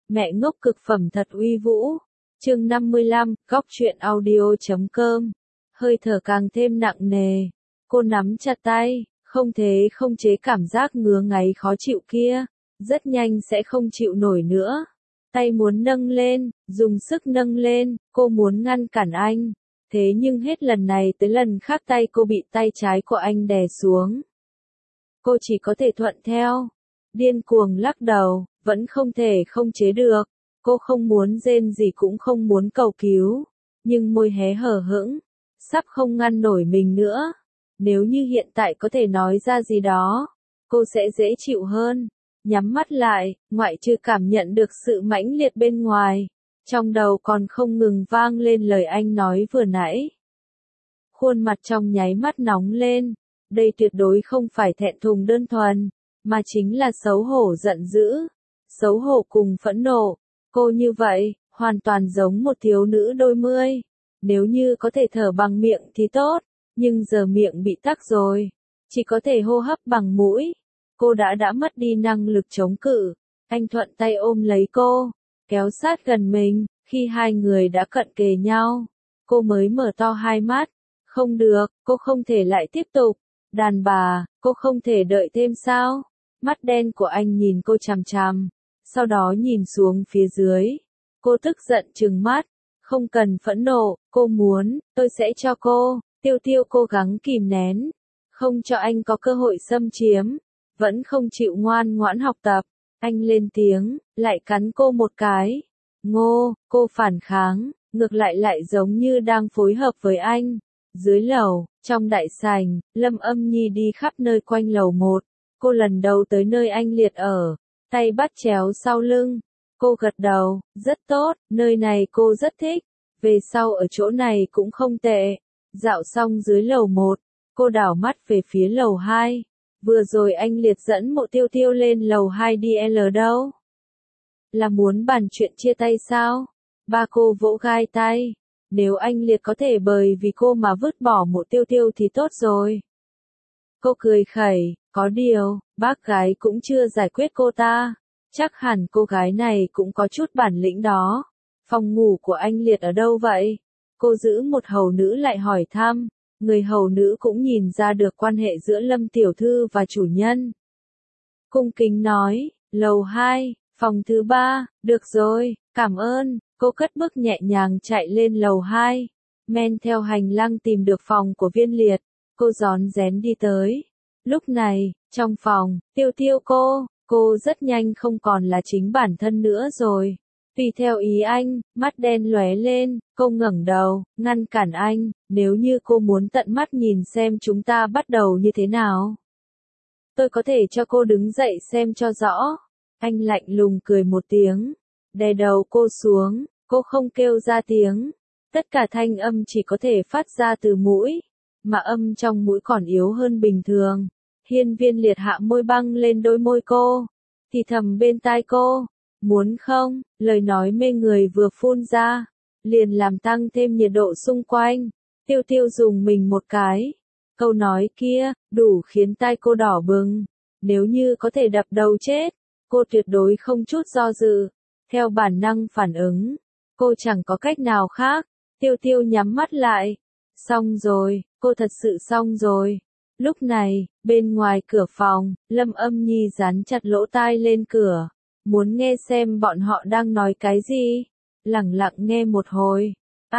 Mẹ ngốc cực phẩm thật uy vũ. Chương 55, góc truyện audio.com. Hơi thở càng thêm nặng nề. Cô nắm chặt tay, không thể không chế cảm giác ngứa ngáy khó chịu kia. Rất nhanh sẽ không chịu nổi nữa. Tay muốn nâng lên, dùng sức nâng lên, cô muốn ngăn cản anh. Thế nhưng hết lần này tới lần khác tay cô bị tay trái của anh đè xuống. Cô chỉ có thể thuận theo. Điên cuồng lắc đầu, vẫn không thể không chế được. Cô không muốn rên gì cũng không muốn cầu cứu. Nhưng môi hé hở hững, sắp không ngăn nổi mình nữa. Nếu như hiện tại có thể nói ra gì đó, cô sẽ dễ chịu hơn. Nhắm mắt lại, ngoại trừ cảm nhận được sự mãnh liệt bên ngoài. Trong đầu còn không ngừng vang lên lời anh nói vừa nãy. Khuôn mặt trong nháy mắt nóng lên. Đây tuyệt đối không phải thẹn thùng đơn thuần, mà chính là xấu hổ giận dữ. Xấu hổ cùng phẫn nộ. Cô như vậy, hoàn toàn giống một thiếu nữ đôi mươi. Nếu như có thể thở bằng miệng thì tốt, nhưng giờ miệng bị tắc rồi. Chỉ có thể hô hấp bằng mũi. Cô đã mất đi năng lực chống cự. Anh thuận tay ôm lấy cô, kéo sát gần mình. Khi hai người đã cận kề nhau, cô mới mở to hai mắt. Không được, cô không thể lại tiếp tục. Đàn bà, cô không thể đợi thêm sao? Mắt đen của anh nhìn cô chằm chằm, sau đó nhìn xuống phía dưới. Cô tức giận trừng mắt. Không cần phẫn nộ, cô muốn, tôi sẽ cho cô. Tiêu Tiêu cố gắng kìm nén, không cho anh có cơ hội xâm chiếm. Vẫn không chịu ngoan ngoãn học tập. Anh lên tiếng, lại cắn cô một cái. Ngô, cô phản kháng, ngược lại giống như đang phối hợp với anh. Dưới lầu, trong đại sảnh, Lâm Âm Nhi đi khắp nơi quanh lầu 1. Cô lần đầu tới nơi anh Liệt ở, tay bắt chéo sau lưng. Cô gật đầu, rất tốt, nơi này cô rất thích. Về sau ở chỗ này cũng không tệ. Dạo xong dưới lầu 1, cô đảo mắt về phía lầu 2. Vừa rồi anh Liệt dẫn Mộ Tiêu Tiêu lên lầu 2 đi L đâu? Là muốn bàn chuyện chia tay sao? Ba cô vỗ gai tay. Nếu anh Liệt có thể bởi vì cô mà vứt bỏ Mộ Tiêu Tiêu thì tốt rồi. Cô cười khẩy, có điều, bác gái cũng chưa giải quyết cô ta. Chắc hẳn cô gái này cũng có chút bản lĩnh đó. Phòng ngủ của anh Liệt ở đâu vậy? Cô giữ một hầu nữ lại hỏi thăm. Người hầu nữ cũng nhìn ra được quan hệ giữa Lâm tiểu thư và chủ nhân. Cung kính nói, lầu 2, phòng thứ 3, được rồi, cảm ơn. Cô cất bước nhẹ nhàng chạy lên lầu 2. Men theo hành lang tìm được phòng của Viên Liệt. Cô rón rén đi tới. Lúc này, trong phòng, Tiêu Tiêu cô rất nhanh không còn là chính bản thân nữa rồi. Tùy theo ý anh, mắt đen lóe lên, cô ngẩng đầu, ngăn cản anh. Nếu như cô muốn tận mắt nhìn xem chúng ta bắt đầu như thế nào, tôi có thể cho cô đứng dậy xem cho rõ. Anh lạnh lùng cười một tiếng, đè đầu cô xuống. Cô không kêu ra tiếng. Tất cả thanh âm chỉ có thể phát ra từ mũi, mà âm trong mũi còn yếu hơn bình thường. Hiên Viên Liệt hạ môi băng lên đôi môi cô, thì thầm bên tai cô, muốn không? Lời nói mê người vừa phun ra, liền làm tăng thêm nhiệt độ xung quanh. Tiêu Tiêu dùng mình một cái. Câu nói kia, đủ khiến tai cô đỏ bừng. Nếu như có thể đập đầu chết, cô tuyệt đối không chút do dự. Theo bản năng phản ứng, cô chẳng có cách nào khác. Tiêu Tiêu nhắm mắt lại. Xong rồi, cô thật sự xong rồi. Lúc này, bên ngoài cửa phòng, Lâm Âm Nhi dán chặt lỗ tai lên cửa. Muốn nghe xem bọn họ đang nói cái gì. Lẳng lặng nghe một hồi.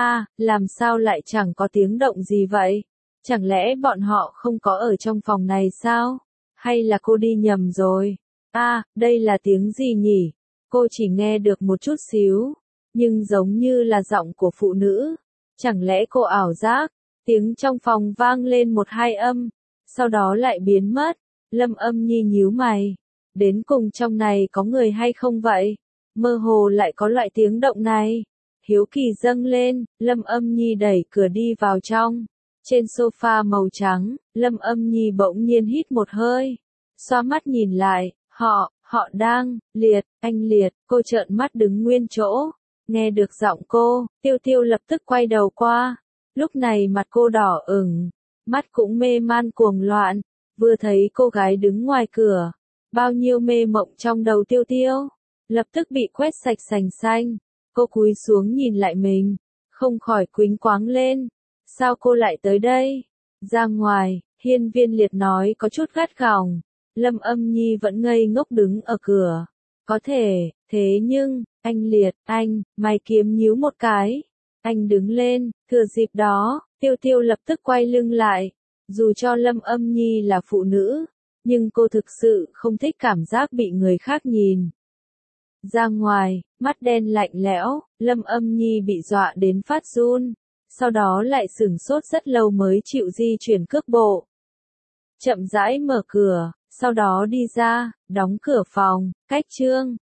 Làm sao lại chẳng có tiếng động gì vậy? Chẳng lẽ bọn họ không có ở trong phòng này sao? Hay là cô đi nhầm rồi? Đây là tiếng gì nhỉ? Cô chỉ nghe được một chút xíu, nhưng giống như là giọng của phụ nữ. Chẳng lẽ cô ảo giác? Tiếng trong phòng vang lên một hai âm, sau đó lại biến mất. Lâm Âm Nhi nhíu mày. Đến cùng trong này có người hay không vậy? Mơ hồ lại có loại tiếng động này. Hiếu kỳ dâng lên, Lâm Âm Nhi đẩy cửa đi vào trong. Trên sofa màu trắng, Lâm Âm Nhi bỗng nhiên hít một hơi. Xoa mắt nhìn lại, họ đang, anh Liệt, cô trợn mắt đứng nguyên chỗ. Nghe được giọng cô, Tiêu Tiêu lập tức quay đầu qua. Lúc này mặt cô đỏ ửng, mắt cũng mê man cuồng loạn. Vừa thấy cô gái đứng ngoài cửa, bao nhiêu mê mộng trong đầu Tiêu Tiêu. lập tức bị quét sạch sành xanh. Cô cúi xuống nhìn lại mình, không khỏi quýnh quáng lên. Sao cô lại tới đây? Ra ngoài, Hiên Viên Liệt nói có chút gắt gỏng. Lâm Âm Nhi vẫn ngây ngốc đứng ở cửa. Có thể, thế nhưng, anh Liệt, mày kiếm nhíu một cái. Anh đứng lên, thừa dịp đó, Tiêu Tiêu lập tức quay lưng lại. Dù cho Lâm Âm Nhi là phụ nữ, nhưng cô thực sự không thích cảm giác bị người khác nhìn. Ra ngoài, mắt đen lạnh lẽo, Lâm Âm Nhi bị dọa đến phát run, sau đó lại sửng sốt rất lâu mới chịu di chuyển cước bộ. Chậm rãi mở cửa, sau đó đi ra, đóng cửa phòng, cách Trương